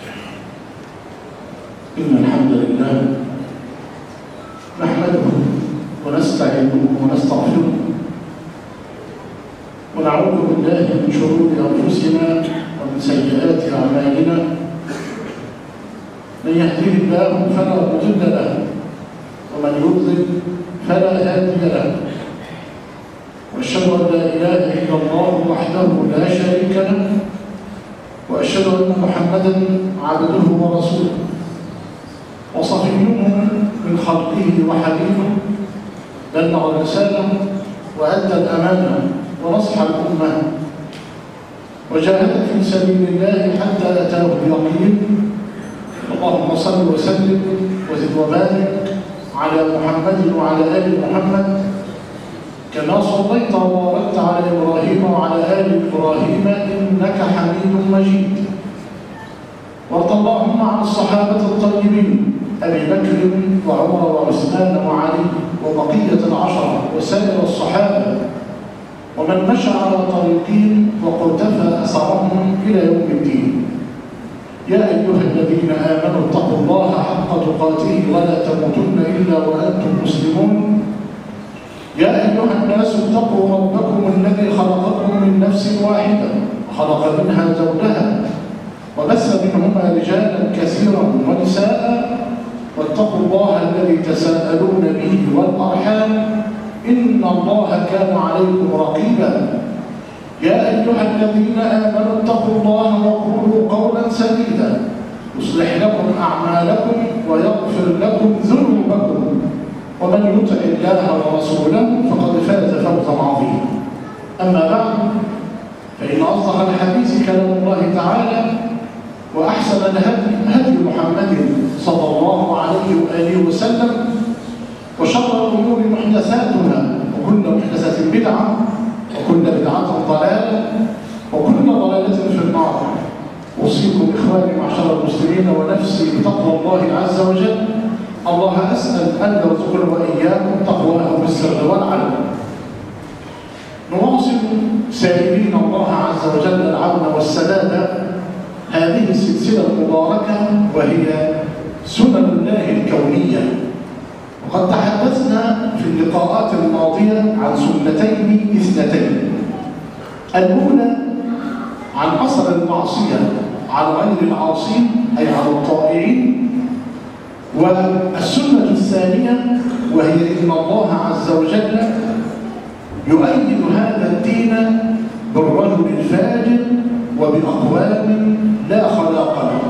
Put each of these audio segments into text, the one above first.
إن الحمد لله نحمده ونستعينه ونستغفره ونعوذ بالله من شرور أنفسنا ومن سيئات أعمالنا. من يهده الله فلا مضل له ومن يضلل فلا هادي له، وأشهد أن لا إله إلا الله وحده لا شريك له، وأشهد أن محمدا عبده ورسوله وصفيه من خلقه وحبيبه، بلغ الرسالة وأدى الأمانة ونصح الأمة وجاهد في سبيل الله حتى أتاه اليقين. اللهم صل وسلم وزد وبارك على محمد وعلى آل محمد كما صليت وباركت على إبراهيم وعلى آل إبراهيم إنك حميد مجيد. وارض اللهم عن الصحابة الطيبين أبي بكر وعمر وعثمان وعلي وبقية العشرة وسائر الصحابة ومن مشى على طريقهم وقتفى أثرهم إلى يوم الدين. يا أيها الذين آمنوا اتقوا الله حق تقاته ولا تموتن إلا وأنتم مسلمون. يا أيها الناس اتقوا ربكم الذي خلقكم من نفس واحدة وخلق منها زوجها وبث منهما رجالا كثيرا ونساء، واتقوا الله الذي تساءلون به والأرحام إن الله كان عليكم رقيبا. يا أيها الذين آمنوا اتقوا الله وقولوا قولا سديدا يصلح لكم أعمالكم ويغفر لكم ذنوبكم، ومن يطع الله ورسوله فقد فاز فوزا عظيما. أما بعد، فإن أصدق الحديث كلام الله تعالى، وأحسن الهدي محمد صلى الله عليه وآله وسلم، وشر الأمور محدثاتها، وكل محدثة بدعة، وكل بدعة ضلالة، وكل ضلالة في النار. أوصيكم إخواني معشر المسلمين ونفسي بتقوى الله عز وجل. الله أسأل أن يرزقنا وإياكم تقواه بالسر والعلم. نواصل سائلين الله عز وجل العون والسداد هذه السلسلة المباركة، وهي سنن الله الكونية. وقد تحدثنا في اللقاءات الماضية عن سنتين اثنتين. الأولى عن أثر المعصية على غير العاصين أي على الطائعين، والسنة الثانية وهي إن الله عز وجل يؤيد هذا الدين بالرجل الفاجر وبأقوام لا خلاق له.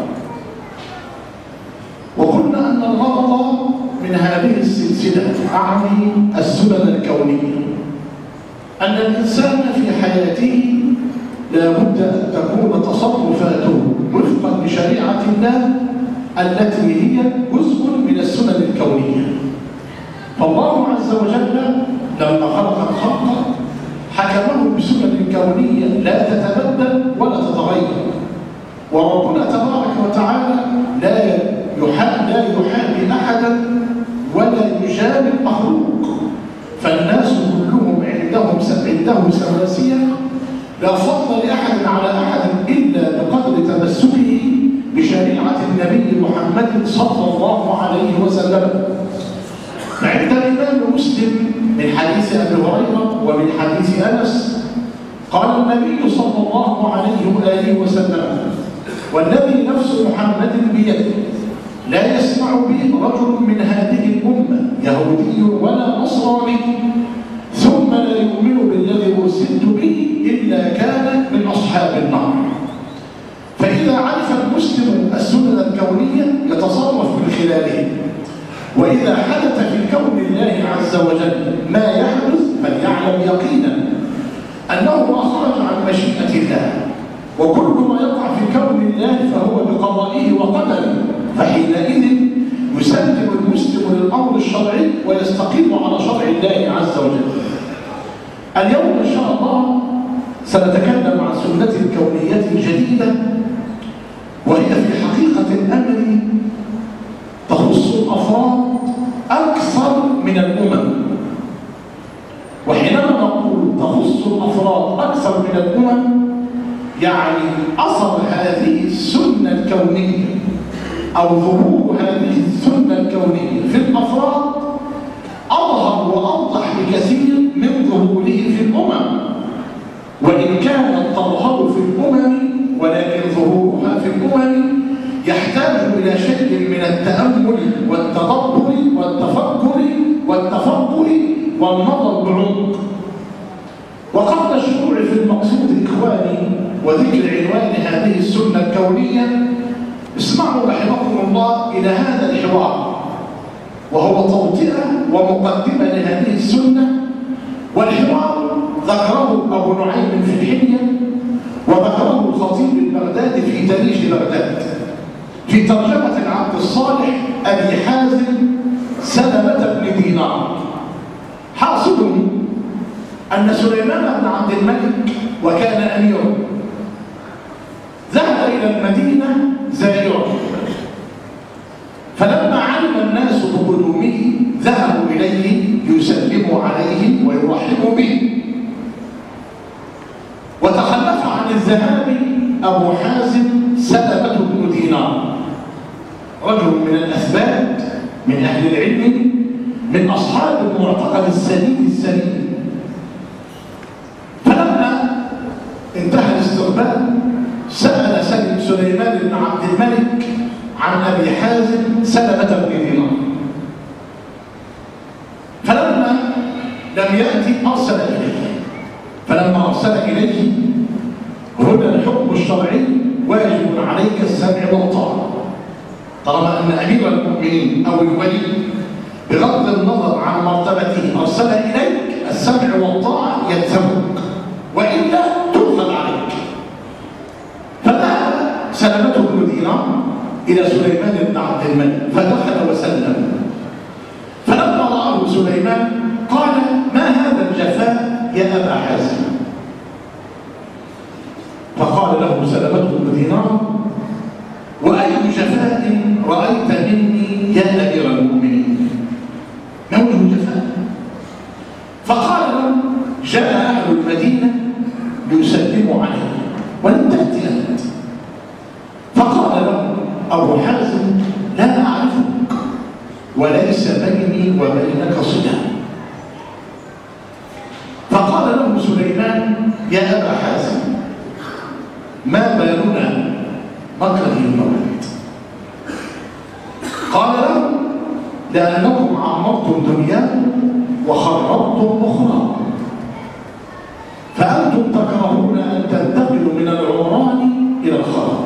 وقلنا أن الغرض من هذه السلسلة أعني السنن الكونية، أن الإنسان في حياته لا بد أن تكون تصرفاته وفقا لشريعة الله التي هي جزء من السنن الكونية. فالله عز وجل لما خلق الخلق حكمه بسنن كونية لا تتبدل ولا تتغير. وربنا تبارك وتعالى لا يحابي أحدا ولا يجامل مخلوق، فالناس كلهم عنده سواسية، لا فضل لأحد على أحد إلا بقدر تمسكه بشريعة النبي محمد صلى الله عليه وسلم. فعند الإمام مسلم من حديث أبي هريرة ومن حديث أنس قال النبي صلى الله عليه وآله وسلم: والذي نفس محمد بيده لا يسمع به رجل من هذه الأمة يهودي ولا نصراني ثم لا يؤمن بالذي أرسلت به إلا كان من أصحاب النار. فإذا عرف المسلم السنن الكونية يتصرف من خلاله، وإذا حدث في كون الله عز وجل ما يحدث فليعلم يقينا أنه ما خرج عن مشيئة الله، وكل ما يقع في كون الله فهو بقضائه وقدره، فحينئذ يسلم المسلم للأمر الشرعي ويستقيم على شرع الله عز وجل. اليوم إن شاء الله سنتكلم عن سنة كونية جديدة، وهي في حقيقة الأمر تخص الأفراد أكثر من الأمم. وحينما نقول تخص الأفراد أكثر من الأمم، يعني أثر هذه السنة الكونية أو ظهور هذه السنة الكونية في الأفراد أظهر وأوضح بكثير من ظهوره في الأمم، وإن كانت تظهر في الأمم ولكن ظهورها في الأمم يحتاج إلى شيء من التأمل والتدبر والتفكر والتفقه والنظر بعمق. وقبل الشروع في المقصود إخواني وذكر عنوان هذه السنة الكونية، اسمعوا رحمكم الله إلى هذا الحوار، وهو توطئة ومقدمة لهذه السنة. والحوار ذكره أبو نعيم في الحلية، وذكره الخطيب البغدادي في تاريخ بغداد في ترجمة العبد الصالح أبي حازم سلمة بن دينار. حاصل أن سليمان بن عبد الملك وكان أميرا ذهب إلى المدينة زائرا، فلما علم الناس بقدومه ذهبوا إليه ليسلموا عليه ويرحبوا به. وتخلف عن الذهاب أبو حازم سلمة بن دينار، رجل من الأثبات من أهل العلم من أصحاب المعتقد السليم. فلما انتهى الاستقبال سأل سليمان بن عبد الملك عن أبي حازم سلمة بن دينار، فلما لم يأتي أرسل إليه. فلما أرسل إليه هنا الحكم الشرعي واجب عليك السمع والطاعة، طالما أن أمير المؤمنين أو الولي بغض النظر عن مرتبته أرسل إليك السمع والطاعة يلزمك، وإلا تؤخذ عليك. فذهب سلمة بن دينار إلى سليمان بن عبد الملك فدخل وسلم. فلما رآه سليمان قال: ما هذا الجفاء يا أبا حازم؟ فقال له سلمة بن دينار: وأي جفاء رأيت مني يا أمير المؤمنين؟ ما وجه الجفاء؟ فقال له: جاء أهل المدينة ليسلموا عليه ولم تأتي أنت. فقال له أبو حازم: لا أعرفك وليس بيني وبينك صلة. فقال له سليمان: يا أبا حازم، ما بالنا مكره الموت؟ قال له: لأنكم عمرتم دنياكم وخربتم أخرى، فأنتم تكرهون أن تنتقلوا من العمران إلى الخراب.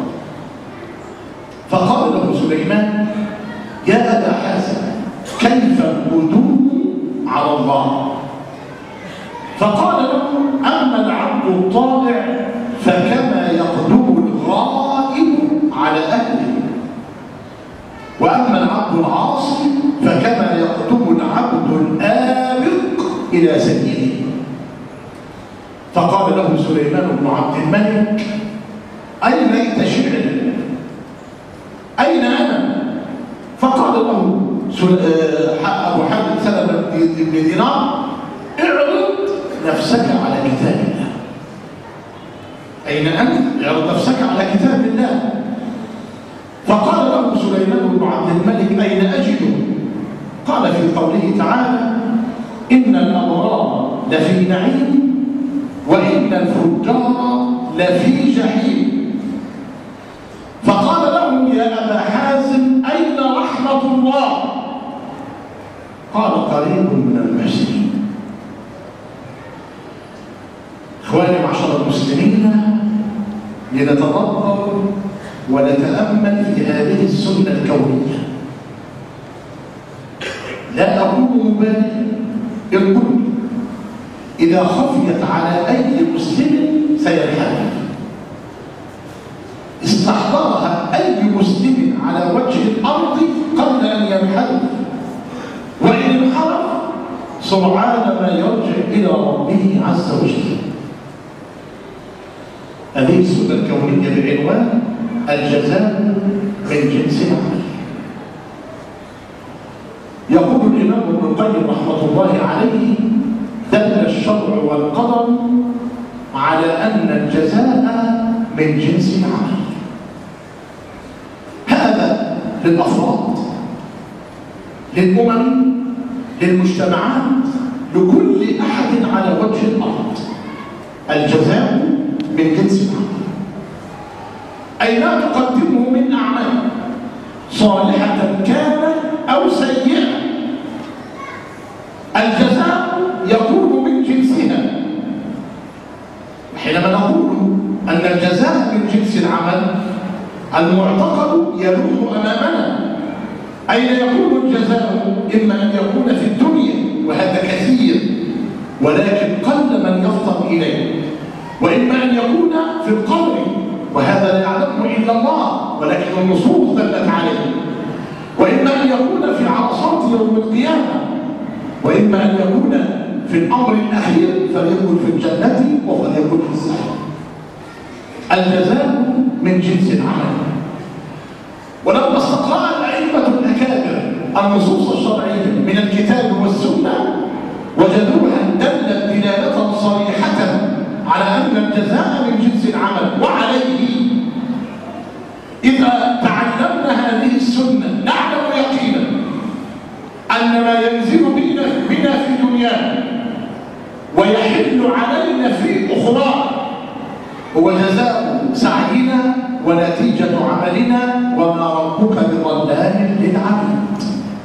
فقال له سليمان: يا أبا حازم، كيف القدوم على الله؟ فقال له: أما العبد الطائع فكما يقدم الغائب على أهله، وأما العبد العاصي فكما يقدم العبد الآبق إلى سيده. فقال له سليمان بن عبد الملك: أين ليت شعري؟ أين أنا؟ فقال له أبو حازم سلمة بن دينار: اعرض نفسك على كتاب الله. أين أنت؟ اعرض نفسك على كتاب الله. فقال له سليمان بن عبد الملك: أين أجده؟ قال: في قوله تعالى: إن الأبرار لفي نعيم وإن الفجار لفي جحيم. فقال له: يا أبا حازم، أين رحمة الله؟ قال: قريب من المحسنين. إخواني معشر المسلمين، لنتدبر ونتأمل في هذه السنة الكونية. لا أكون مبالغا إن قلت إذا خفيت على أي مسلم سينحرف. استحضرها أي مسلم على وجه الأرض قبل أن ينحرف، وإن انحرف سرعان ما يرجع إلى ربه عز وجل. هذه السنة الكونية بعنوان الجزاء من جنس العمل. يقول الإمام ابن القيم رحمة الله عليه: دل الشرع والقدر على أن الجزاء من جنس العمل. للأفراد، للأمم، للمجتمعات، لكل أحد على وجه الأرض. الجزاء من جنس العمل. أي ما تقدمه من أعمال صالحة كانت أو سيئة، الجزاء يكون من جنسها. حينما نقول أن الجزاء من جنس العمل، المعتقد يلوح أمامنا. أين يكون الجزاء؟ إما أن يكون في الدنيا، وهذا كثير ولكن قل من يفطن إليه، وإما أن يكون في القبر، وهذا لا يعلمه إلا الله ولكن النصوص دلت عليه، وإما أن يكون في عرصات يوم القيامة، وإما أن يكون في الأمر الأخير فليكن في الجنة وفليكن في السعير. الجزاء من جنس العمل. ولما استقرأ الأئمة الأكابر النصوص الشرعية من الكتاب والسنة وجدوها دلت دلالة صريحة على أن الجزاء من جنس العمل، وعليه إذا تعلمنا هذه السنة نعلم يقينا أن ما ينزل بنا في دنيانا ويحل علينا في أخرى هو جزاء سعينا ونتيجة عملنا، وما ربك بظلام للعبيد.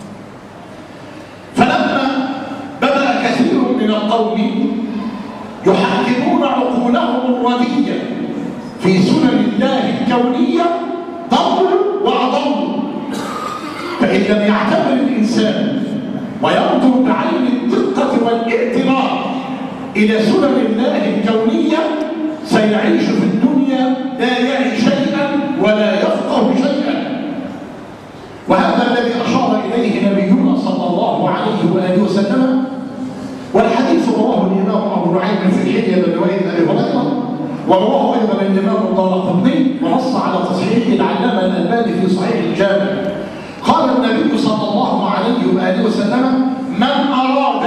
فلما بدأ كثير من القوم يحكمون عقولهم الردية في سنن الله الكونية ضلوا وأضلوا. فإن لم يعتبر الإنسان وينظر بعين الدقة والاعتبار إلى سنن الله الكونية سيعيش في الدنيا لا يعي شيئا ولا يفقه شيئا. وهذا الذي أشار إليه نبينا صلى الله عليه وآله وسلم، والحديث رواه الإمام أبو نعيم في الحلية من رواية أبي هريرة، ورواه أيضا الإمام الدارقطني ونص على تصحيحه العلامة الألباني في صحيح الجامع. قال النبي صلى الله عليه وآله وسلم: من أراد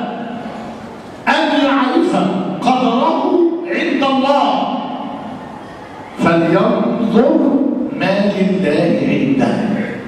أن يعرف قدره عند الله فلينظر ما لله عنده.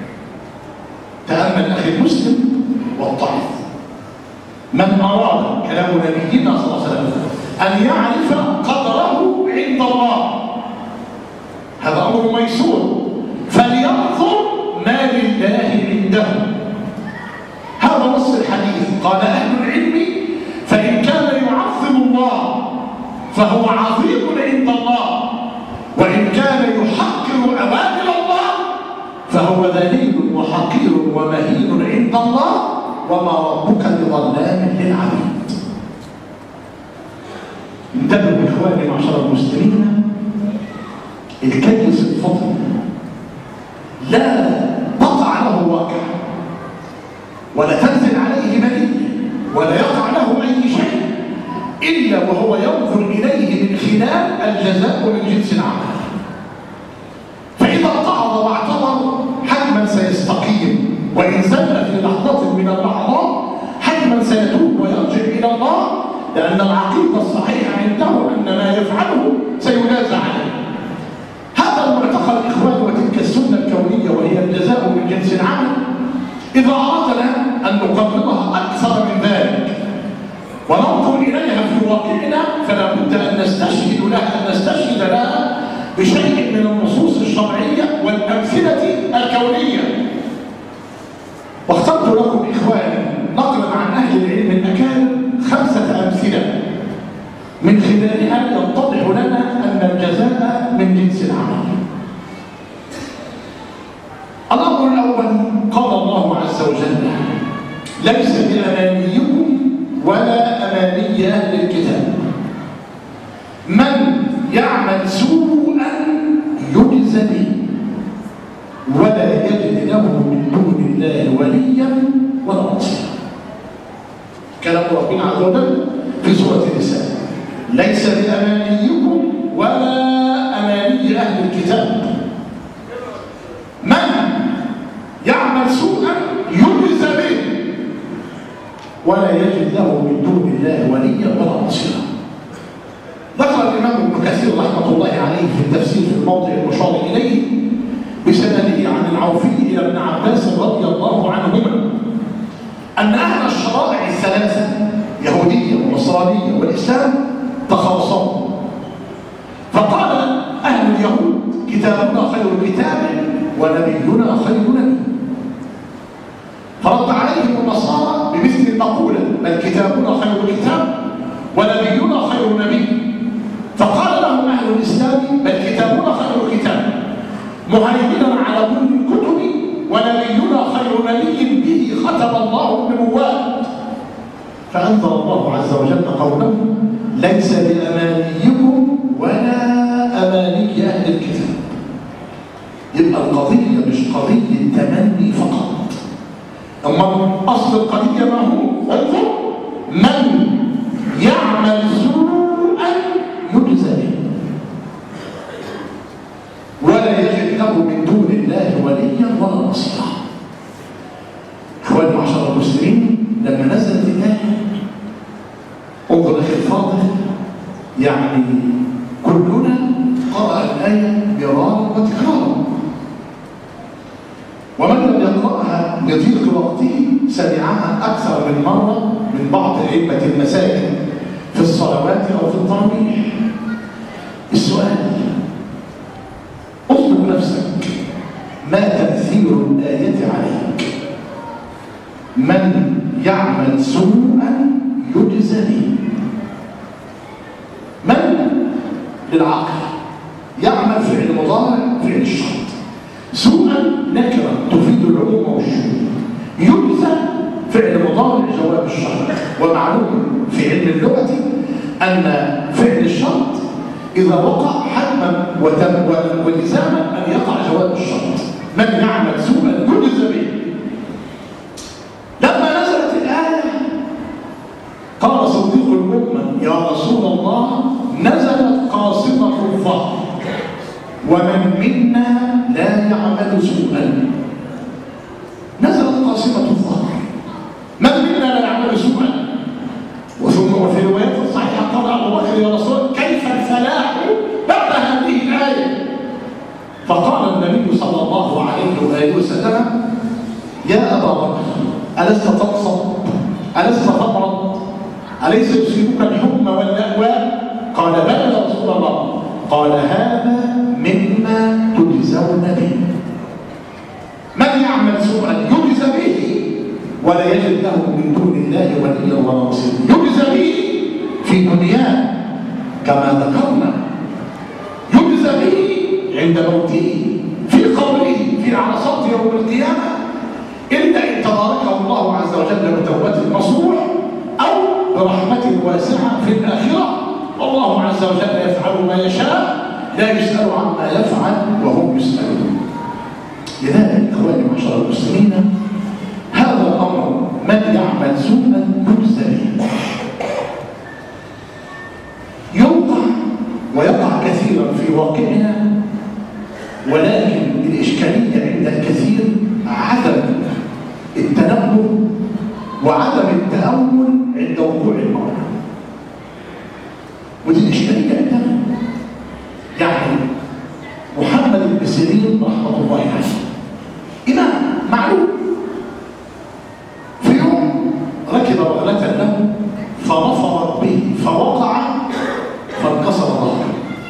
تأمل أخي المسلم والطعف. من أراد، كلام نبينا صلى الله عليه وسلم، أن يعرف قدره عند الله، هذا أمر ميسور، فلينظر ما لله عنده. هذا نص الحديث. قال أهل العلم: فإن كان يعظم الله فهو عظيم عند الله، وإن كان يحقر أوامر الله فهو ذليل وحقير ومهين عند الله، وما ربك بظلام للعبيد. انتبهوا إخواني معشر المسلمين، الكيس الفضل لا تقع له واقع ولا تنزل عليه منية ولا يقع له أي شيء إلا وهو ينظر إليه من خلال الجزاء من جنس العمل. فإذا اتعظ واعتبر حتما سيستقيم، وإن زل في لحظة من اللحظات حتما سيتوب ويرجع إلى الله، لأن العقيدة الصحيحة عنده أن ما يفعله سيجازى عليه. هذا المعتقد إخواني وتلك السنة الكونية وهي الجزاء من جنس العمل، إذا أردنا أن نقربها أكثر من ذلك وننظر إليها في واقعنا فلا بد أن نستشهد لها بشيء من النصوص الشرعية والأمثلة الكونية. واخترت لكم إخواني نقلا عن أهل العلم الأكابر 5 أمثلة من خلالها يتضح لنا أن الجزاء من جنس العمل. الأمر الأول قال الله عز وجل: ليس بأمانيكم ولا أماني أهل الكتاب، من يعمل سوءا يجزى به ولا يجد له من دون الله وليا ولا نصيرا. كلام ربنا عز وجل في سورة النساء: ليس بأمانيكم ولا أماني أهل الكتاب، من يعمل سوءا يجزى به ولا يجد له من دون الله وليا ولا نصيرا. ذكر الإمام ابن كثير رحمة الله عليه في التفسير في الموضع المشار إليه بسنده عن العوفي إلى سيدنا ابن عباس رضي الله عنهما أن أهل الشرائع الثلاثة يهودية ونصرانية والإسلام تخاصموا، فقال أهل اليهود كتابنا خير كتاب ونبينا خير نبي، فرد عليهم النصارى بمثل المقولة بل كتابنا خير كتاب ونبينا خير نبي، فقال لهم أهل الإسلام بل كتابنا خير كتاب مهيمنا على كل الكتب ونبينا خير نبي به ختم الله النبوات. فأنزل الله عز وجل قوله ليس بأمانيكم ولا أماني أهل الكتاب. يبقى القضية مش قضية تمني فقط، أما أصل القضية ما هو؟ انظر من يعمل سوءا يجزى به ولا يجد له من دون الله وليا ولا نصيرا. اخواني معشر المسلمين، لما نزلت الآية انظر اخي الفاضل، يعني كلنا قرأ الآية مرارا وتكرارا، ومن لم يقرأها لضيق وقته سمعها أكثر من مرة من بعض أئمة المساجد في الصلوات أو في التراويح. السؤال، اطلب نفسك ما تأثير الآية عليك؟ من يعمل سوءا يجزى به. من للعقل يعمل فعل مضارع فعل الشرط، سوءا نكرة تفيد العموم والشمول، يجزى فعل مضارع جواب الشرط. ومعلوم في علم اللغة أن فعل الشرط إذا وقع حتما ولزاما أن يقع جواب الشرط. من يعمل سوءا يجزى به. لما نزلت الآية قال صديق الأمة يا رسول الله نزلت قاصمة الظهر ومن منا لا يعمل سوءا. نزلت قاصمة الظهر، من منا لا يعمل سوءا. وفي روايات الصحيحة قال أبو بكر يا رسول كيف الفلاح بعد هذه الآية؟ فقال النبي صلى الله عليه وآله وسلم يا أبا بكر ألست تنصب؟ ألست تمرض؟ أليس يصيبك الحمى والأهواء؟ قال بلى يا رسول الله. قال هذا مما تجزون به. من يعمل سوءا يجزى به ولا يجد له من دون الله وليا ولا نصيرا. يجزى به في دنياه كما ذكرنا، يجزى به عند موته في قبره في عرصات يوم القيامة، إلا إن تباركه الله عز وجل بتوبة نصوح أو برحمة واسعة في الآخرة. والله عز وجل يفعل ما يشاء لا يسأل عما يفعل وهم يسألون. لذلك إخواني معشر المسلمين، هذا الأمر من يعمل سوءا يجزى به يوقع ويقع كثيرا في واقعنا، ولكن الإشكالية عند الكثير عدم التنبه وعدم التأمل عند وقوع المرء، ودي الإشكالية عندنا. يعني محمد بن سيرين رحمة الله عليه إمام معلوم، في يوم ركب بغلة له فرفضت به فوقع فانكسر ظهره.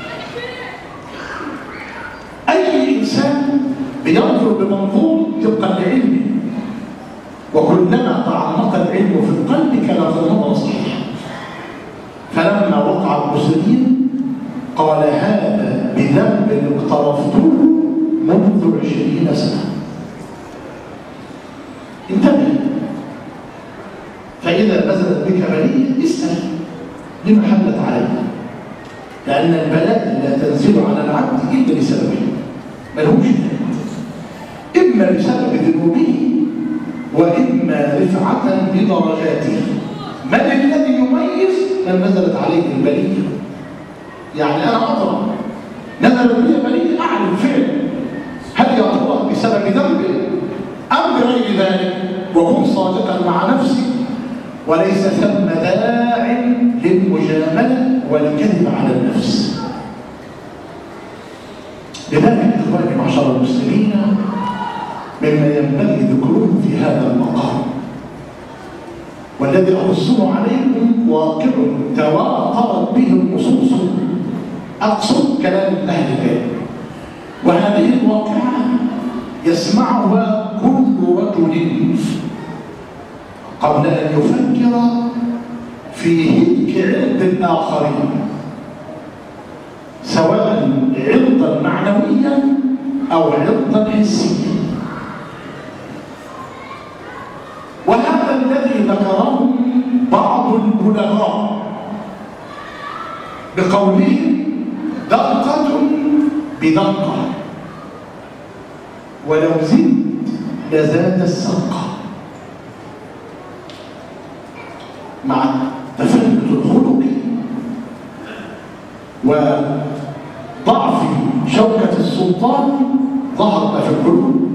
أي إنسان بينظر بمنظور طبقا لعلمه، وكلما تعمق العلم في القلب كانت النظرة صحيحة. فلما وقع المسلمين قال هذا بذنب اقترفته منذ 20 سنة. انتبه، فإذا نزلت بك بلية اسأل لما حلت عليك، لأن البلاء لا تنزل على العبد إلا لسببه، ملهوش إما بسبب ذنوبه وإما رفعة بدرجاته. من الذي يميز من نزلت عليه البلية؟ يعني أنا أطرح نزلت بي بلية أعلم فعل، هل يا ترى بسبب ذنبه أم بغير ذلك؟ وكن صادقا مع نفسك، وليس ثم داع للمجاملة والكذب على النفس. لذلك إخواني معشر المسلمين، مما ينبغي ذكره في هذا المقام، والذي أقصه عليكم واقع تواترت به النصوص، أقصد كلام أهل العلم، وهذه الواقعة يسمعها كل رجل قبل أن يفكر في هتك عرض الآخرين، سواء عرضا معنويا أو عرضا حسيا. وهذا الذي ذكره بعض البلغاء بقولهم دقة بدقة، ولو زدت لزاد السقة، مع تفلت الخلق وضعف شوكة السلطان ظهرت في القلوب.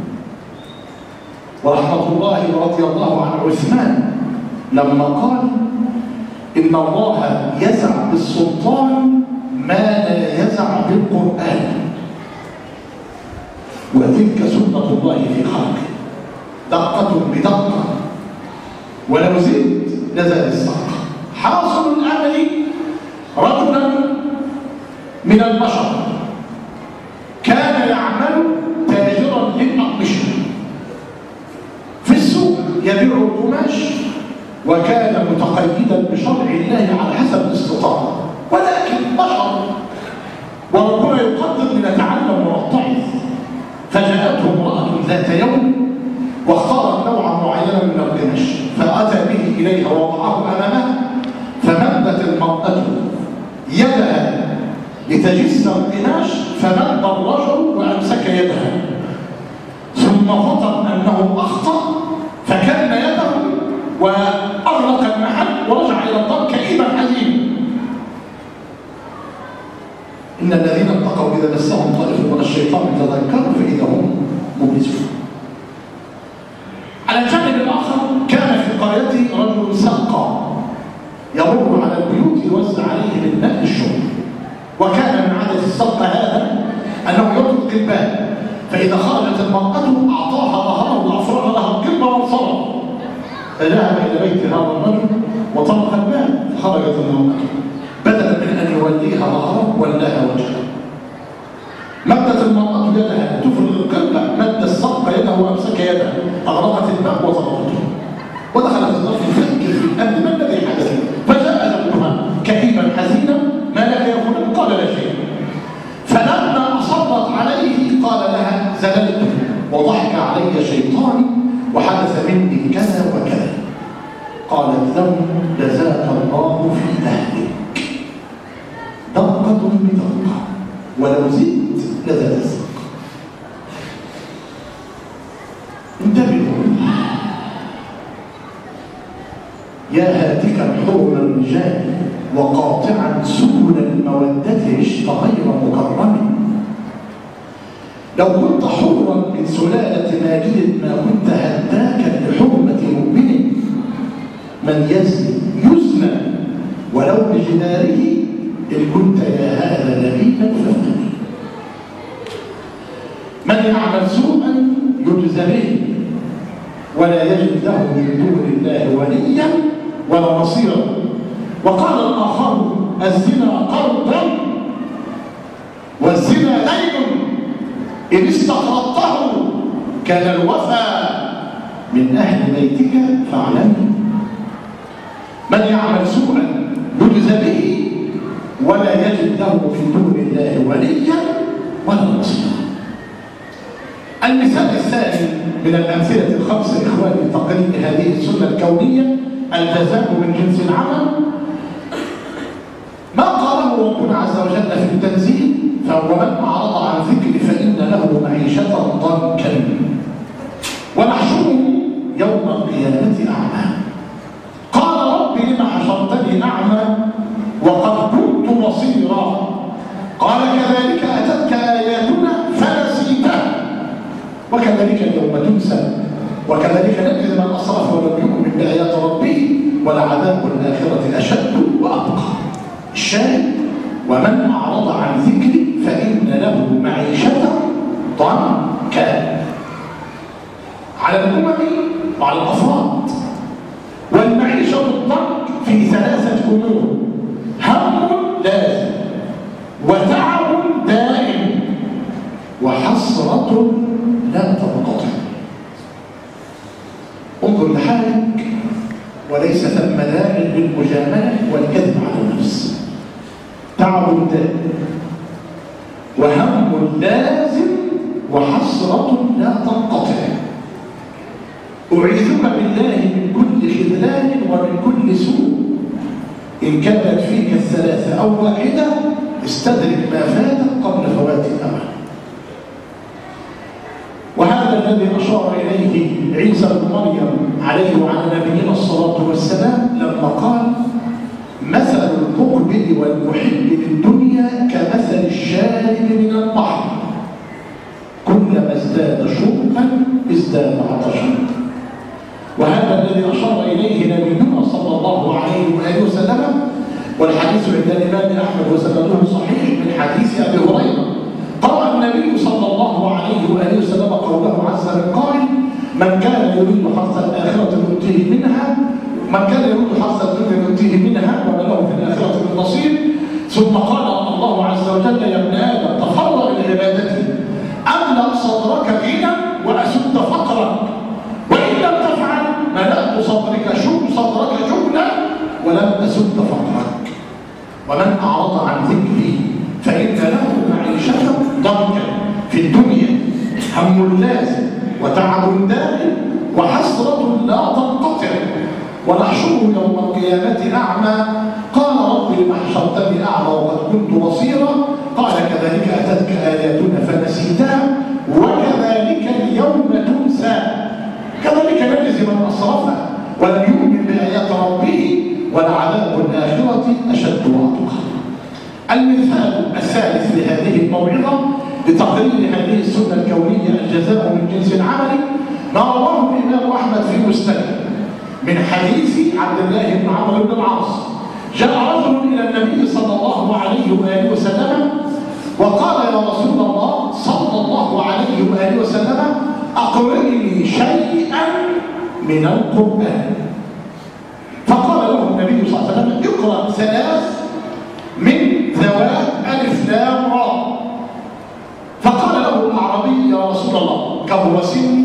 ورحمة الله ورضي الله عن عثمان لما قال إن الله يزع بالسلطان ما لا يزع بالقرآن، وتلك سنة الله في خلقه، دقة بدقة ولو زدت لزاد السقة. حاصل الأمر رجلا من البشر كان يعمل تاجرا للأقمشة في السوق يبيع القماش، وكان متقيدا بشرع الله على حسب الاستطاعة، ولكن بشر وربنا يقدر لنتعلم ونتعظ. فجاءته امرأة ذات يوم واختارت نوعا معينا من القماش، فأتى به إليها ووضعه أمامها، فمدت المرأة يدها لتجس القماش، فمد الرجل وأمسك يدها، ثم فطن أنه أخطأ فكان يده وأغلق المحل ورجع إلى الدار كئيبا حزينا. إن الذين اتقوا إذا مسهم طائف من الشيطان تذكروا فإذا هم مبلسون. على الجانب الآخر كان في قريته رجل سقى يمر على البيوت يوزع عليه الماء الشرب، وكان من عادة السقى هذا أنه يطلق الباب، فإذا خرجت المرأة أعطاها ظهره وأفرغ لها القبة وانصرف، فذهب إلى بيت هذا الرجل وطرق الباب، فخرجت المرأة بدلا من أن يوليها ظهره ولاها وجهه. مدت المرأة يدها تفرغ القبة، مد السقى يده وأمسك يدها، أغلقت الباب وطرقته، ودخلت الظرف تفكر في الأمر ما الذي حدث، فجاء زوجها كئيبا حزينا ما لك يا فلان؟ قال لا شيء. فلما أصرت عليه قال لها زللت وضحك علي شيطاني وحدث مني كذا وكذا. قالت له جزاك الله في أهلك، دقة بدقة ولو زدت لزاد السقة. انتبهوا يا هاتكا حرم الرجال وقاطعا سبل المودة عشت غير مكرم. لو كنت حرا من سلالة ماجد ما كنت هداكا لحرمة مؤمن. من يزني ولو بجداره إن كنت يا هذا لبيبا فافتني. من يعمل سوءا يجزى به ولا يجد له من دون الله وليا ولا نصيرا. وقال الآخر الزنا قرض والزنا دين إن استقرضته كان الوفاء من أهل بيتك فاعلمه. من يعمل سوءا يجزى به ولا يجد له في دون الله وليا ولا نصيرا. المثال الثاني من الأمثلة الخمسة إخواني لتقريب هذه السنة الكونية الجزاء من جنس العمل. ما قاله ربنا عز وجل في التنزيل فهو من أعرض عن ذكري فإن له معيشة ضنكا ونحشره يوم القيامة أعمى. قال رب لم حشرتني أعمى وقد كنت بصيرا. قال كذلك أتتك آياتنا فنسيتها وكذلك اليوم تنسى وكذلك نجزي من أسرف ولم يؤمن بآيات ربه ولعذاب الآخرة أشد وأبقى. الشاهد ومن أعرض عن ذكري فإن له معيشة ضنكا. على الأمم وعلى الأفراد. والمعيشة الضنك في 3 أمور: هم لازم، وتعب دائم، وحسرة لا تنقطع. انظر لحالك، وليس ثم داع للمجاملة والكذب على النفس. تعب دائم، وهم لازم، وحسرة لا تنقطع. أعيذك بالله من كل خذلان ومن كل سوء. إن كانت فيك ال3 أو واحدة استدرك ما فاتك قبل فوات الأمل. وهذا الذي أشار إليه عيسى بن مريم عليه وعلى نبينا الصلاة والسلام لما قال: مثل المقبل والمحب للدنيا كمثل الشارب من البحر، كلما ازداد شوقا ازداد عطشا. وهذا الذي أشار إليه نبينا صلى الله عليه وآله وسلم، والحديث عند الإمام أحمد وسنده صحيح من حديث أبي هريرة. قرأ النبي صلى الله عليه وآله وسلم قوله عز من قائل: من كان يريد حرث الآخرة نؤتيه منها، من كان يريد حرث الدنيا نؤتيه منها وما له في الآخرة من نصيب. ثم قال الله عز وجل: يا ابن آدم تفرغ لعبادتي أملأ صدرك غنى وأسد فقرك، وإن لم تفعل ملأت صدرك جبنا ولم أسد فقرك. ومن أعرض عن ذكري فإن له معيشة ضنكا في الدنيا، هم لازم، وتعب دائم، وحسرة لا تنقطع، ونحشره يوم القيامة أعمى. قال: رب لم حشرتني أعمى وقد كنت بصيرا؟ قال: كذلك أتتك آياتنا فنسيتها وكذلك اليوم تنسى. كذلك نجزي من أسرفها ولم يؤمن بآيات ربه، ولعذاب الآخرة أشد وأطغى. المثال الثالث لهذه الموعظة لتقرير هذه السنة الكونية: الجزاء من جنس العمل، ما رواه الإمام أحمد في مسنده من حديث عبد الله بن عمرو بن العاص. جاء رجل إلى النبي صلى الله عليه وآله وسلم وقال: يا رسول الله صلى الله عليه وآله وسلم، أقرئني شيئا من القرآن. فقال له النبي صلى الله عليه وسلم: اقرأ 3 من ذوات ألف لام را. فقال له الأعرابي: يا رسول الله كبر سني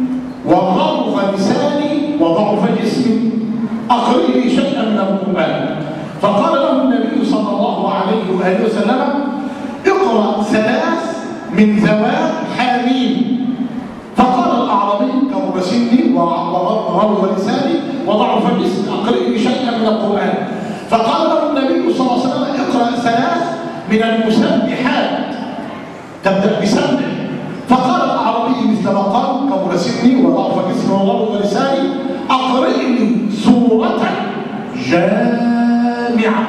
وغلظ لساني وضعف جسمي، أقرئني شيئا من القرآن. فقال له النبي صلى الله عليه وآله وسلم: اقرأ 3 من ذوات حاميم. فقال الأعرابي: كبر سني وغلظ لساني وضعف جسمي، أقرئني شيئا من القرآن. فقال له النبي صلى الله عليه وسلم: اقرأ 3 من المسبحات، تبدأ بسبح. فقال الأعرابي مثل ما قال: كبر سني وضعف جسمي وغلظ لساني، أقرئني سورة جامعة.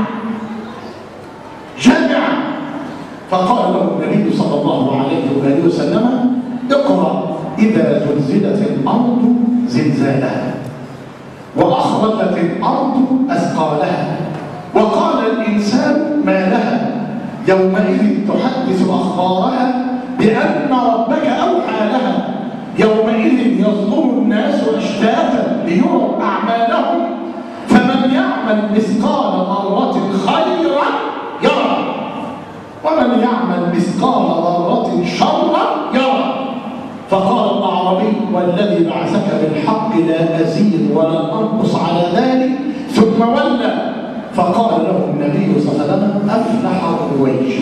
فقال له النبي صلى الله عليه وآله وسلم: اقرأ إذا زلزلت الأرض زلزالها وأخرجت الأرض أثقالها وقال الإنسان ما لها يومئذ تحدث أخبارها بأن ربك أوحى لها يومئذ يصدر الناس أشتاتا ليروا أعمالهم فمن يعمل مثقال ذرة خيرا يرى ومن يعمل مثقال ذرة شرا يرى. فقال الأعرابي: والذي بعثك بالحق لا أزيد ولا أنقص على ذلك، ثم ولى. فقال له النبي صلى الله عليه وسلم: أفلح الرويش.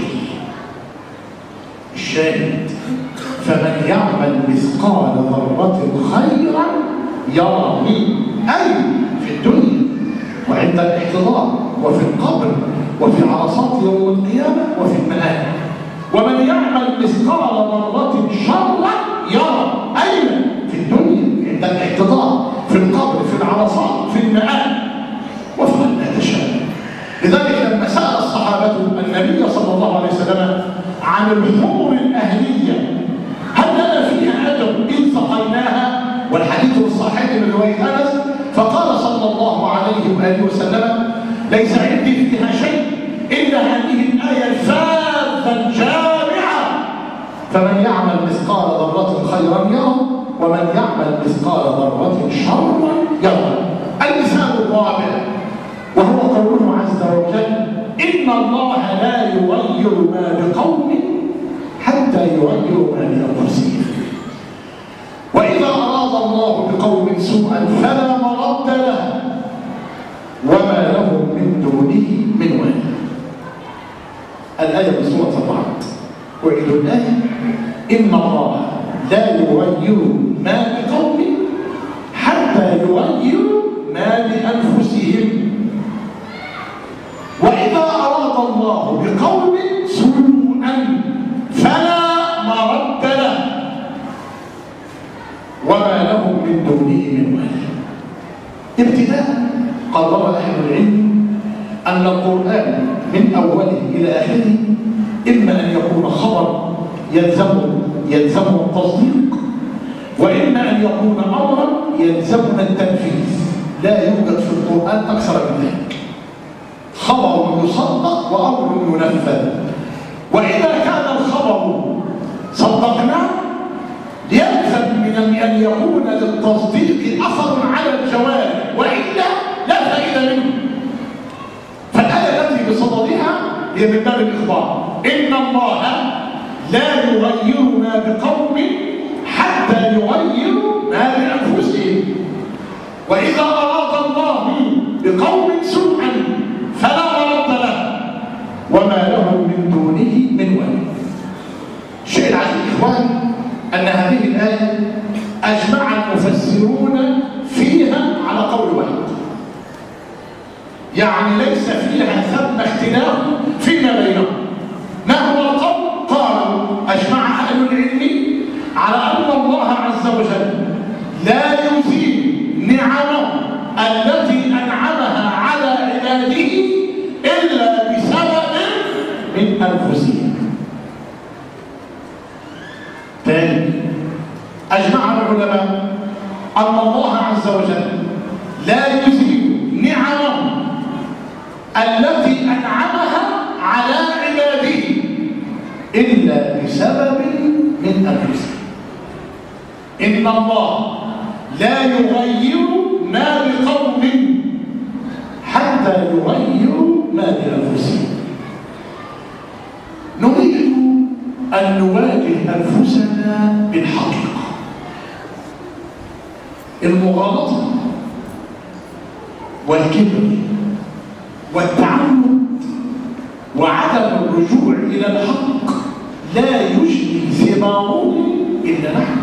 الشاهد: فمن يعمل مثقال ذرة خيرا يرى، أي في الدنيا وعند الاحتضار وفي القبر وفي عرصات يوم القيامة وفي المآل. ومن يعمل مثقال ذرة شرا يرى، أين في الدنيا عند الاحتضار في القبر في العرصات في المآل وفق ما تشاء. لذلك لما سأل الصحابة النبي صلى الله عليه وسلم عن الحور الأهلية هل لنا فيها أجر إن سقيناها، والحديث الصحيح من رواية أنس، فقال صلى الله عليه وآله وسلم: ليس عندي فيها شيء إلا هذه الآية الفاذة الجامعة: فمن يعمل مثقال ذرة خيرا يرى ومن يعمل مثقال ذرة شرا يره. المثال الرابع وهو قوله عز وجل: إن الله لا يغير ما بقوم حتى يغيروا ما بأنفسهم. وإذا أراد الله بقوم سوءا فلا مرد له وما لهم من دونه من ولي. الآية من سورة الرعد. وإذ الآية: إن الله لا يغير ما بقوم حتى يغيروا ما بأنفسهم. وإذا أراد الله بقوم سوءا فلا مرد له وما لهم من دونه من ولي. ابتداء قرر أهل العلم أن القرآن من أوله إلى آخره إما أن يكون خبر يلزمه التصديق، وإما أن يكون أمرا يلزمنا التنفيذ. لا يوجد في القرآن أكثر من ذلك، خبر يصدق وأمر ينفذ. وإذا كان الخبر صدقناه يلزم من أن يكون للتصديق أثر على الجواب، وإلا لا فائدة منه. فالآية التي بصددها هي من باب الإخبار: إن الله لا يغير ما بقوم حتى يغيروا ما بأنفسهم. وإذا أراد الله بقوم سوءا فلا مرد له وما لهم من دونه من ولي. الشيء العجيب إخوان أن هذه الآية أجمع المفسرون فيها على قول واحد، يعني ليس فيها ثم اختلاف فيما بينهم. ما هو القول؟ قالوا أجمع أهل العلم على أن الله عز وجل لا يزيل نعمه التي أنعمها على عباده إلا بسبب من أنفسهم. ثاني، أجمع العلماء أن الله عز وجل لا يزيل نعمه التي أنعمها على عباده إلا بسبب من أنفسهم. إن الله لا يغير ما بقوم حتى يغيروا ما بأنفسهم. نريد أن نواجه أنفسنا بالحقيقة. المغالطة والكبر والتعنت وعدم الرجوع إلى الحق لا يجني ثماره إلا نحن.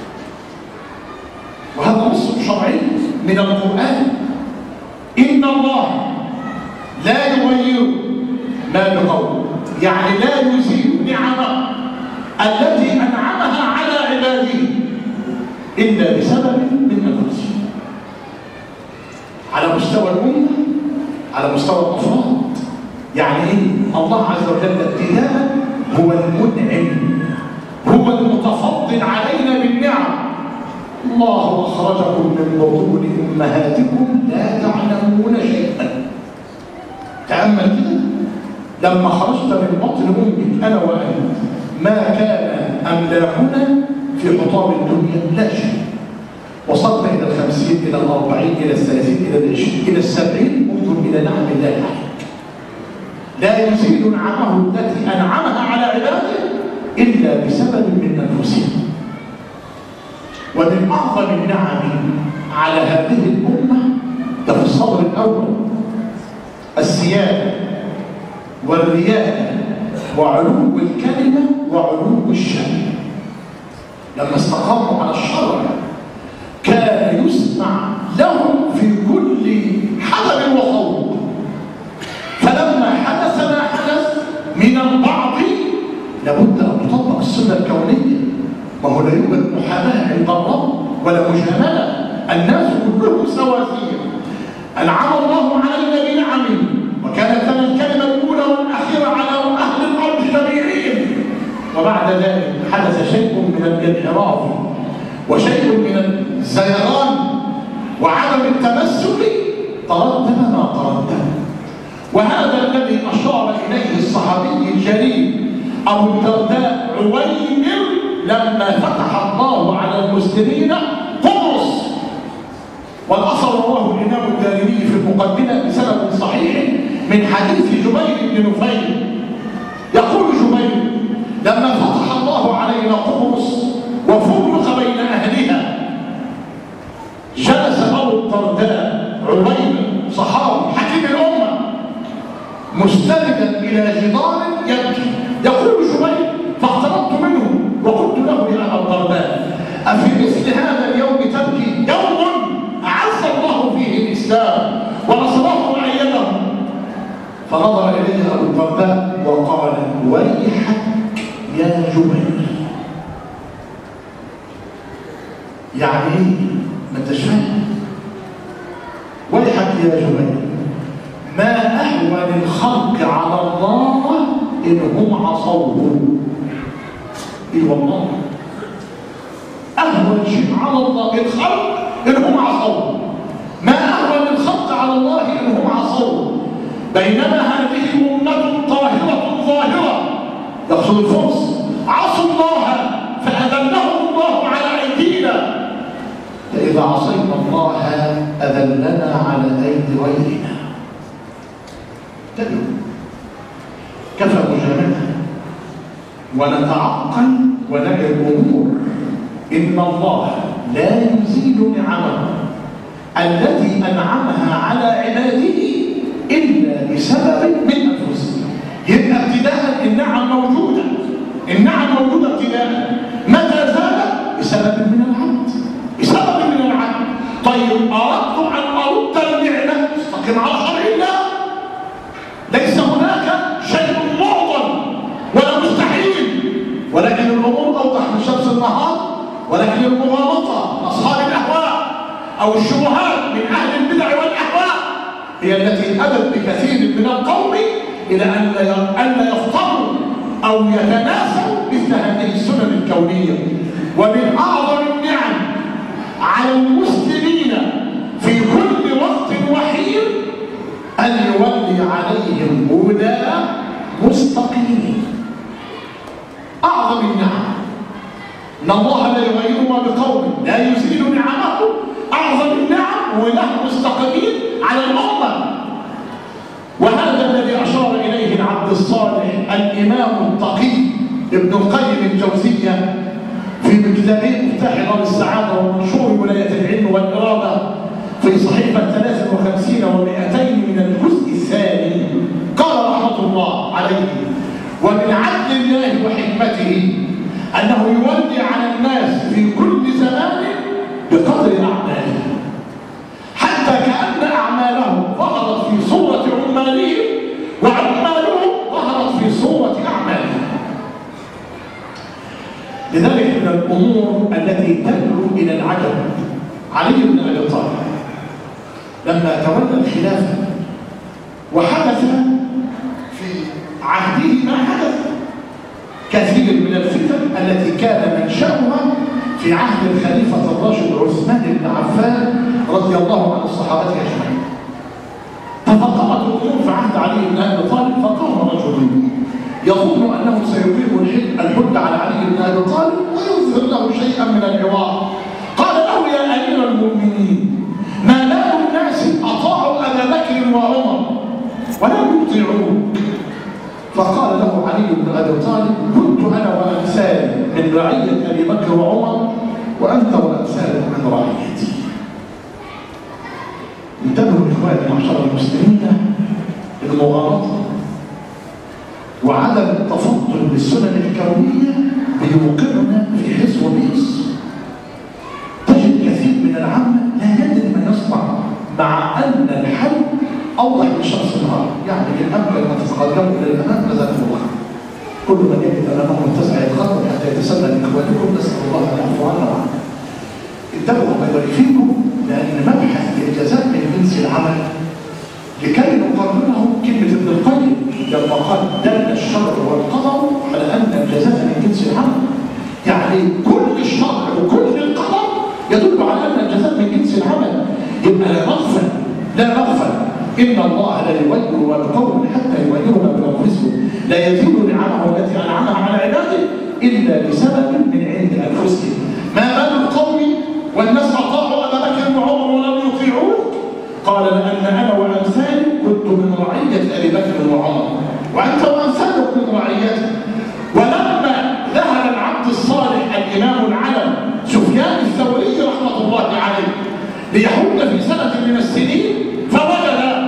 وهذا نص شرعي من القرآن: إن الله لا يغير ما بقوم، يعني لا يزيل نعمه التي أنعمها على عباده إلا بسبب من أنفسهم. على مستوى الأمة، على مستوى الأفراد. يعني إيه؟ الله عز وجل ابتداء هو المنعم، هو المتفضل علينا بالنعم. الله أخرجكم من بطون أمهاتكم لا تعلمون شيئا. تأمل كده، لما خرجت من بطن أمك أنا وأنت ما كان أملاكنا في حطام الدنيا لا شيء. وصلنا إلى 50 إلى 40 إلى 30 إلى 20 إلى 70. انظر إلى نعم الله عليك. لا يزيل نعمه التي أنعمها على عباده إلا بسبب من أنفسهم. ومن أعظم النعم على هذه الأمة ده في الصدر الأول السيادة والريادة وعلو الكلمة وعلو الشأن. لما استقاموا على الشرع كان يسمع لهم في كل حدث وخوض. فلما حدث ما حدث من البعض لابد أن تطبق السنة الكونية. ما هو لا يوجد محاماة عند الله ولا مجاملة، الناس كلهم سواسية. أنعم الله علينا بنعم وكانت لنا الكلمة الأولى والأخيرة على أهل الأرض جميعهم، وبعد ذلك حدث شيء من الانحراف وشيء من الزيغان وعدم التمسك، تردد ما تردد. وهذا الذي أشار إليه الصحابي الجليل أبو الدرداء عويمر لما فتح الله على المسلمين قبرص من حديث جبير بن نفيل. يقول جبير: لما فتح الله علينا قبرص وفرق بين أهلها، جلس أبو الدرداء عبيد صحابي حكيم الأمة مستندا إلى جدار يبكي. يقول جبير: فاقتربت منه وقلت له: يا أبا الدرداء، أفي مثل هذا اليوم تبكي؟ يوم أعز الله فيه الإسلام ونصره وأيده. فنظر إليه أبو الدرداء وقال: ويحك يا جبير. يعني ايه؟ ما انتش فاهم. ويحك يا جبير، ما أهون الخلق على الله إن هم عصوه. إيه والله، أهون شيء على الله الخلق إن هم عصوه. ما أهون الخلق على الله إن هم عصوه. بينما هذه أمة طاهرة ظاهرة، يقصد الفرس، عصوا الله فأذلهم الله على أيدينا، فإذا عصينا الله أذلنا على أيدي غيرنا. تدعو كفى مجاملة ونتعقل ونعي الأمور. إن الله لا يزيل نعمه التي أنعمها على عباده إلا بسبب من أنفسهم. يبقى ابتداء النعم موجودة، النعم موجودة ابتداء. متى زالت؟ بسبب من العبد، بسبب من العبد. طيب أردت أن أرد النعمة، استقم على شرع الله. ليس هناك شيء معضل ولا مستحيل، ولكن الأمور أوضح من شمس النهار. ولكن المغالطة أصحاب الأهواء أو الشبهات من أهل البدع والأهواء هي التي أدت بكثير من القوم إلى أن لا يفطروا أو يتناسوا مثل هذه السنن الكونية. ومن أعظم النعم على المسلمين في كل وقت وحين أن يولي عليهم ولاة مستقيمين. أعظم النعم إن الله لا يغير ما بقوم لا يزيل نعمه. أعظم النعم ولاة مستقيمين على الأمة. وهذا الذي أشار إليه العبد الصالح الإمام التقي ابن القيم الجوزية في كتابه مفتاح دار السعادة ومنشور ولاية العلم والإرادة في صحيفة 53 و200 من الجزء الثاني. قال رحمة الله عليه: ومن عدل الله وحكمته أنه يولي على الناس في كل زمان بقدر أعمالهم، حتى كأن أعمالهم ظهرت في صورة عمالهم وعمالهم ظهرت في صورة أعمالهم. لذلك من الأمور التي تدعو إلى العجب علي بن أبي طالب لما تولى الخلافة وحدث في عهده ما حدث كثير من الفتن التي كان منشأها في عهد الخليفة الراشد عثمان بن عفان رضي الله عن الصحابة أجمعين. تفاقمت الأمور في عهد علي بن أبي طالب، فقام رجل يظن أنه سيقيم الحد على علي بن أبي طالب ويظهر له شيئا من العوار. قال له: يا أمير المؤمنين، ما بال الناس أطاعوا أبا بكر وعمر ولم يطيعوك؟ فقال له علي بن أبي طالب: كنت أنا وأمثالي من رعية أبي بكر وعمر، وأنت وأمثالك من رعيتي. انتبهوا إخواني معشر المسلمين، المغالطة وعدم التفضل بالسنن الكونية بيوقعنا في حس وبئس. تجد كثير من العامة لا يدري ما يصنع، مع أن الحل أوضح من شمس النهار. يعني الأمر لما تتقدموا إلى الأمام ماذا تفعل؟ كل من يجد أمامه متسع يتقدم حتى يتسنى لإخوانكم، نسأل الله أن يعفو عنا وعنه. انتبهوا ما يوريكم، لأن مبحث الجزاء من جنس العمل لكي نقرره كلمة ابن القيم لما قال: دل الشرع والقدر على أن الجزاء من جنس العمل. يعني كل الشرع وكل القدر يدل على أن الجزاء من جنس العمل. يبقى لا نغفل، لا نغفل. إن الله لا يغير ما بقوم حتى يغيروا ما بأنفسهم، لا يزيد نعمه التي أنعمها على عباده إلا بسبب من عند أنفسهم. ما بال القوم والناس أطاعوا أبا بكر وعمر ولم يطيعوك؟ قال: لأن أنا وأمثالي كنت من رعية أبي بكر وعمر، وأنت وأمثالك من رعيته. ولما ذهب العبد الصالح الإمام العلم سفيان الثوري رحمة الله عليه ليحج في سنة من السنين، فوجد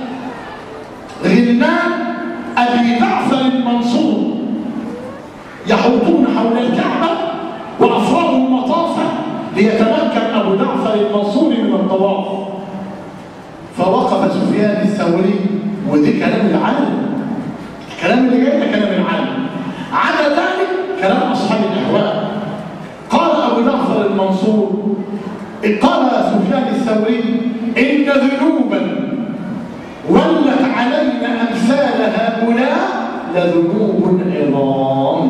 غلمان أبي جعفر المنصور يحوطون حول الكعبة وأفرادهم مطافا ليتمكن أبو جعفر المنصور من الطواف. فوقف سفيان الثوري، ودي كلام العالم، الكلام اللي جاي ده كلام العالم، على ذلك كلام أصحاب الأهواء. قال أبو جعفر المنصور، قال سفيان الثوري: إن ذنوبا ولت علينا أمثال هؤلاء لذنوب عظام.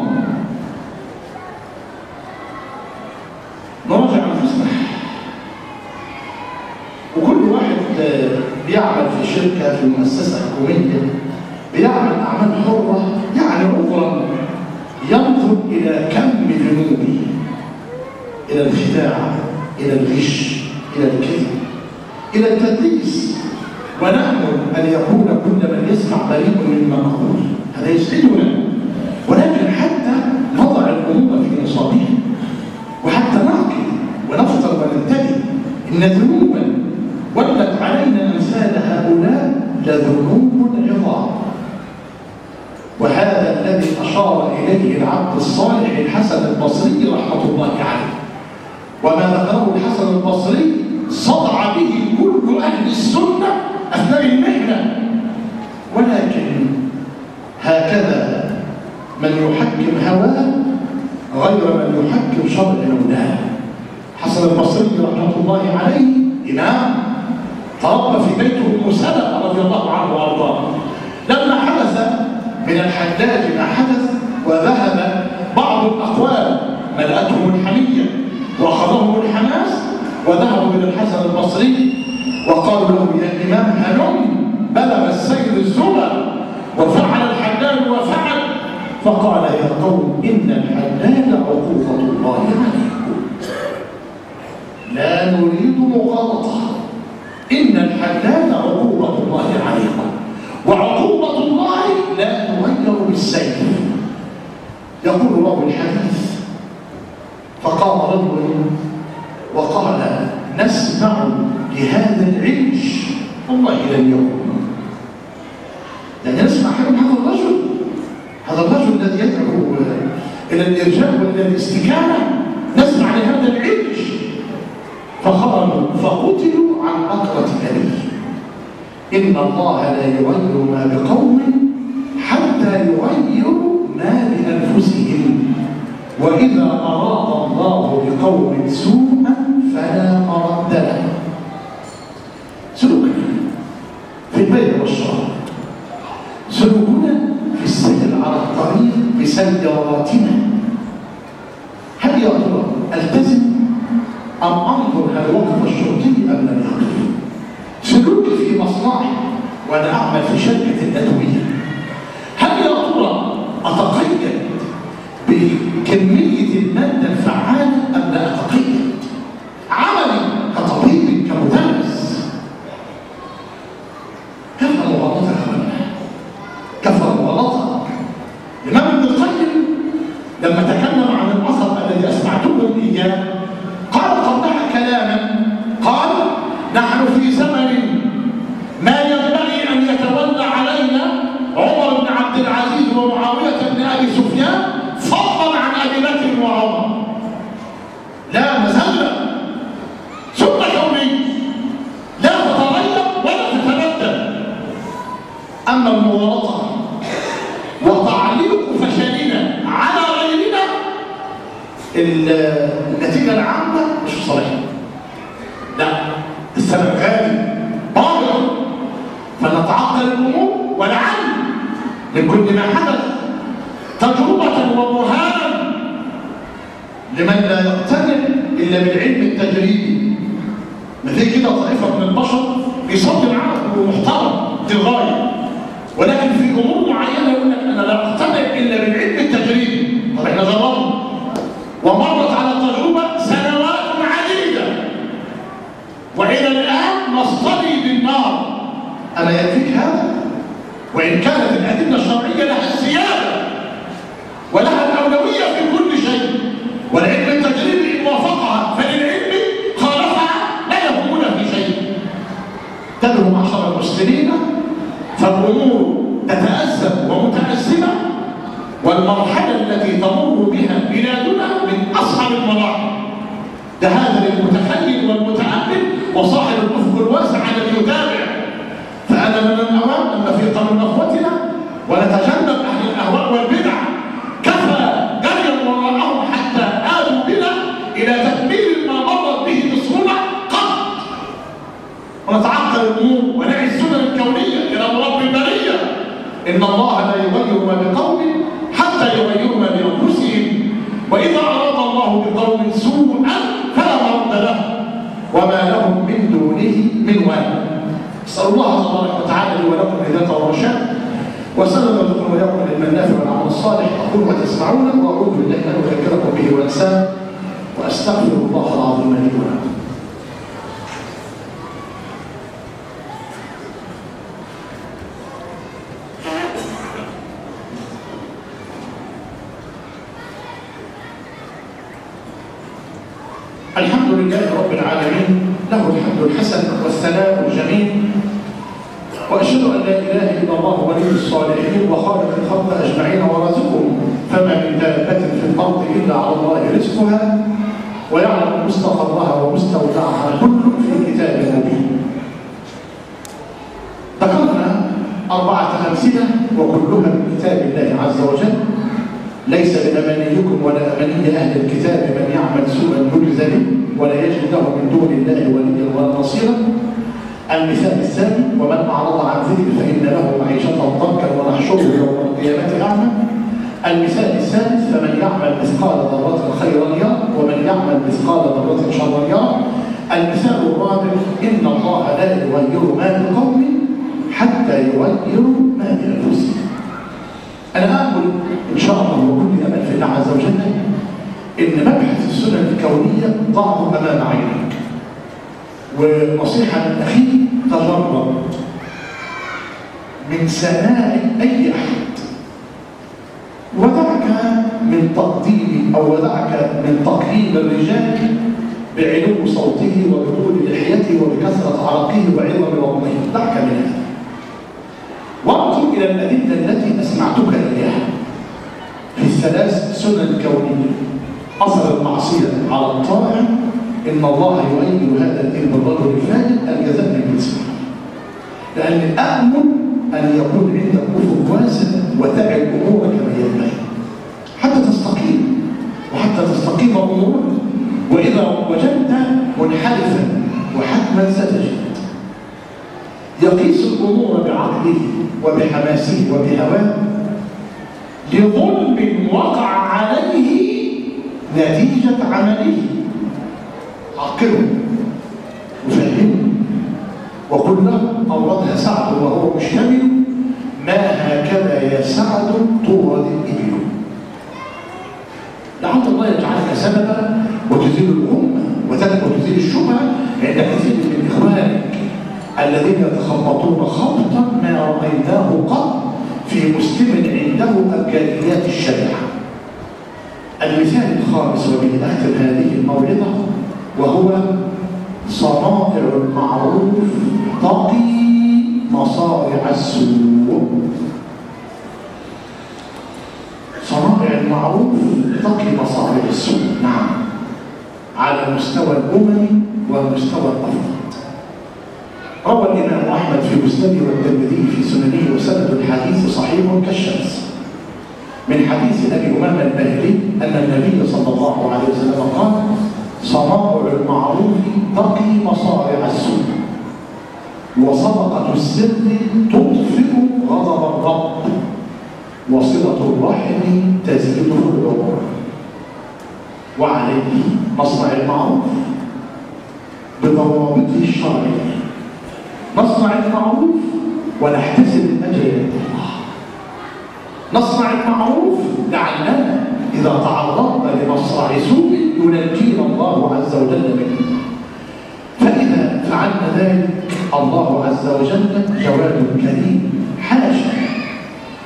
نراجع أنفسنا، وكل واحد بيعمل في شركة، في مؤسسة حكومية، بيعمل أعمال حرة، يعني عذرا ينظر إلى كم ذنوبه، إلى الخداع، إلى الغش، إلى الكذب، إلى التدليس، ونأمل أن يكون كل من يسمع بريء مما نقول، هذا يسعدنا. ولكن حتى نضع الأمور في نصابها، وحتى نعقل ونفطر وننتبه، إن ذنوبا ولت علينا أمثال هؤلاء لذنوب عظام. وهذا الذي أشار إليه العبد الصالح الحسن البصري رحمة الله عليه، وما ذكره الحسن البصري صدع به كل أهل السنة أثناء المحنة. ولكن هكذا من يحكم هواه غير من يحكم شرع مولاه. حسن البصري رحمة الله عليه إمام تربى في بيته أم سلمة رضي الله عنه وأرضاه. لما حدث من الحجاج ما حدث وذهب بعض الأقوال ملأتهم الحمية وأخذهم الحماس، وذهبوا إلى الحسن البصري وقالوا له: يا إمام هلم، بلغ السيل الزبر وفعل الحجاج وفعل. فقال: يا قوم، إن الحجاج عقوبة الله عليكم، لا نريد مغالطة، إن الحجاج عقوبة الله عليكم، وعقوبة الله لا تغير بالسيف. يقول راوي الحديث: فقام رجل وقال: نسمع لهذا العيش والله لن يكون. يعني نسمع كلام هذا الرجل الذي يدعو إلى الإرجاء وإلى الاستكانة، نسمع لهذا العيش. فخرجوا فقتلوا عن أقرة أبيه. إن الله لا يغير ما بقوم حتى يغيروا ما بأنفسهم، وإذا أراد الله بقوم سوءا فلا مرد له. سلوكنا في البيع والشراء، سلوكنا في السير على الطريق بسياراتنا، هل يا ترى التزم أم أنظر هل وقف الشرطي أم لم يقف؟ سلوكي في مصنعي وأنا أعمل في شركة الأدوية، هل يا ترى أتقيد بكمية المادة الفعالة أم لا أتقيد؟ عملي كطبيب كمدرس كفى مغالطة يا أخوانا، كفى مغالطة. الإمام ابن القيم لما تكلم عن الأثر الذي أسمعتكم إياه قال قبلها كلاما، قال: نحن في زمن ما ينبغي أن يتولى علينا عمر بن عبد العزيز ومعاوية بن أبي سفيان فضلا عن أبي بكر وعمر. لا مزلة، سنة كونية لا تتغير ولا تتبدل. أما المغالطة وتعليق فشلنا على غيرنا، النتيجة العامة مش صحيحة، لا، السبب غالي باطل. فنتعقل الأمور ولعل من كل ما حدث تجربة وبرهانا لمن لا يقتنع إلا بالعلم التجريبي. ما في كده طائفة من البشر بيصدر عقله محترم للغاية، ولكن في أمور معينة يقول لك أنا لا أقتنع إلا بالعلم التجريبي. طب إحنا جربنا ومرت على التجربة سنوات عديدة، وإلى الآن نصطدم بالنار. أما يكفيك هذا؟ وإن كانت الأدلة الشرعية لها السيادة ولها الأولوية في كل شيء، والعلم التجريبي إن وافقها فللعلم، خالفها لا يهمنا في شيء. تدعو معشر المسلمين فالأمور تتأزم ومتأزمة، والمرحلة التي تمر بها بلادنا من أصعب المراحل. ده هذا للمتخيل والمتأمل وصاحب الأفق الواسع الذي يتابع. فأنا من الأوان أن نفيق من نخوتنا ونتجنب أهل الأهواء والبدع. كفى جريا وراءهم حتى آلوا بنا إلى تكميل ما مرت به مصرنا قط، ونتعقل الأمور ونعي السنن الكونية إلى رب البرية. إن الله لا يغير ما بقوم حتى يغيروا ما بأنفسهم، وإذا أراد الله بقوم سوءا فلا مرد له وما لهم من دونه من وال. أسأل الله تبارك وتعالى لي ولكم الهداية والرشاد، وسلم لكم وإياكم للمنافع والعمل الصالح. أقول ما تسمعون وأعوذ بالله أن أذكركم به وأنساه، وأستغفر الله العظيم لي ولكم. الحمد لله رب العالمين، له الحمد الحسن والثناء الجميل، وأشهد أن لا إله إلا الله ولي الصالحين وخالق الخلق أجمعين ورازقهم، فما من دابة في الأرض إلا على الله رزقها ويعلم مستقرها ومستودعها كل في كتاب مبين. ذكرنا 4 أمثلة وكلها من كتاب الله عز وجل. ليس بأمانيكم ولا أماني أهل الكتاب من يعمل سوءا يجز به ولا يجد له من دون الله وليا ولا نصيرا. المثال الثاني: ومن أعرض عن ذكر فإن له معيشة ضنكا ونحشره يوم القيامة أعمى. المثال الثالث: فمن يعمل مثقال ذرة خيرا يره ومن يعمل مثقال ذرة شرا يره. المثال الرابع: إن الله لا يغير ما بقوم حتى يغيروا ما بأنفسهم. أنا أقول إن شاء الله وكل أمل في الله عز وجل إن مبحث السنن الكونية ضعه أمام عينك. ونصيحة من أخي: تجرب من سماع أي أحد، ودعك من تقديم أو ودعك من تقييم الرجال بعلو صوته وبطول لحيته وبكثرة عرقه وعظم بطنه. دعك من هذا وانظر إلى الأدلة التي أسمعتك إياها في الثلاث سنن كونية. أثر المعصية على الطائع، إن الله يؤيد هذا الدين بالرجل الفاجر، الجزاء من جنس العمل. لأن أأمل أن يكون عندك أفق واسع وتعي الأمور كما ينبغي حتى تستقيم وحتى تستقيم أمورك. وإذا وجدت منحرفا وحتما ستجد يقيس الأمور بعقله وبحماسه وبهواه لظلم وقع عليه نتيجة عمله. عقله وفهمه وقل له. أوردها سعد وهو مشتمل: ما هكذا يا سعد تورد الإبل. لعل الله يجعلك سببا وتزيل الأمة وتزيل الشبهة عند كثير من إخوانك الذين يتخبطون خبطا ما رأيناه قط في مسلم عنده أبجديات الشريعة. المثال الخامس وبه أختم هذه الموعظة، وهو: صنائع المعروف تقي مصارع السوء. صنائع المعروف تقي مصارع السوء، نعم، على المستوى الأممي والمستوى الأفضل. روى الإمام أحمد في مسنده والترمذي في سننه وسند الحديث صحيح كالشمس من حديث أبي أمامة الباهلي أن النبي صلى الله عليه وسلم قال: صنائع المعروف تقي مصارع السوء، وصدقة السر تطفئ غضب الرب، وصلة الرحم تزيده العمر. وعليه نصنع المعروف بضوابطه الشرعية، نصنع المعروف ونحتسب الأجر عند الله. نصنع المعروف لعلنا إذا تعرضنا لمصرع سوء ينجينا الله عز وجل منه. فإذا فعلنا ذلك الله عز وجل جواد كريم، حاشا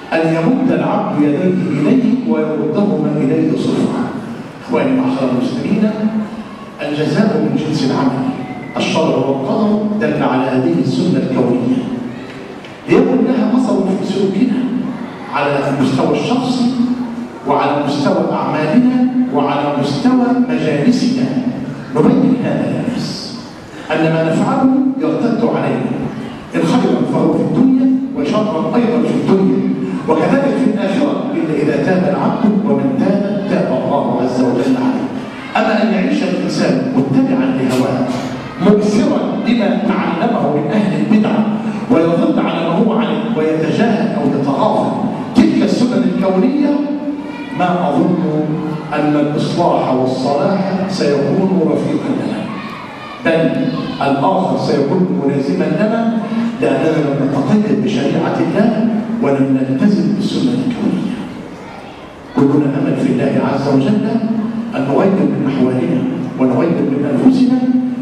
أن يمد العبد يديه إليه ويردهما إليه صفرا. إخواني معشر المسلمين، الجزاء من جنس العمل. الشرع والقدر دل على هذه السنة الكونية ليكن لها أثر في سلوكنا على المستوى الشخصي وعلى مستوى أعمالنا وعلى مستوى مجالسنا. نبين هذا للناس أن ما نفعله يرتد علينا، إن خيرا فهو في الدنيا وشرا أيضا في الدنيا، وكذلك في الآخرة إلا إذا تاب العبد، ومن تاب تاب الله عز وجل عليه. أما أن يعيش الإنسان متبعا لهواه مؤثرا لما تعلمه من أهل البدعة ويظل على ما هو عليه ويتجاهل أو يتغافل تلك السنن الكونية، ما أظن أن الإصلاح والصلاح سيكون رفيقا لنا، بل الآخر سيكون ملازما لنا، لأننا لم نتقيد بشريعة الله ولم نلتزم بالسنة الكونية. كلنا أمل في الله عز وجل أن نغير من أحوالنا ونغير من أنفسنا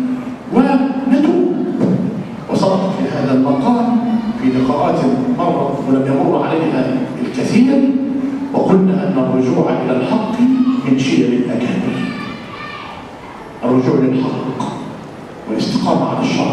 ونتوب. وصدق في هذا المقام في لقاءات مرت ولم يمر عليها الكثير، وقلنا أن الرجوع إلى الحق من شيم الأكابر. الرجوع للحق والاستقامة على الشرع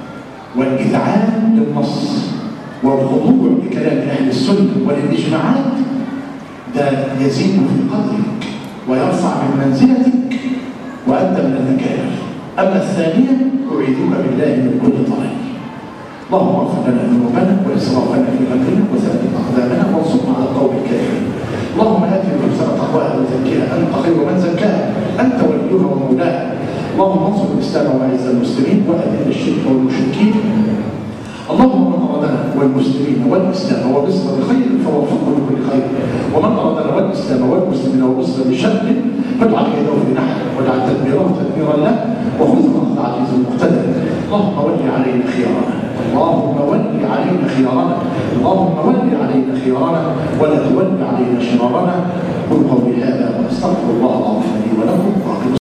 والإذعان للنص والخضوع لكلام أهل السنة وللإجماعات، ده يزيد في قدرك ويرفع من منزلتك وأنت من الأكابر. أما الثانية أعيذك بالله من كل طريق. اللهم اغفر لنا ذنوبنا وإسرافنا في أمرنا وثبت أقدامنا وانصرنا على القوم الكافرين. اللهم آت نفوسنا تقواها وزكها أنت خير من زكاها أنت وليها ومولاها. اللهم انصر الإسلام وأعز المسلمين وأذل الشرك والمشركين. اللهم من أرادنا والمسلمين والإسلام ومصر بخير فوفقه لكل خير، ومن أرادنا والإسلام والمسلمين ومصر بشر فاجعل كيده في نحره واجعل تدبيره تدميرا له وخذ أخذ عزيز مقتدر. اللهم ول علينا خيارنا، اللهم ول علينا خيارنا، اللهم ول علينا خيارنا ولا تول علينا شرارنا. قل قولي هذا واستغفر الله العظيم لي ولكم.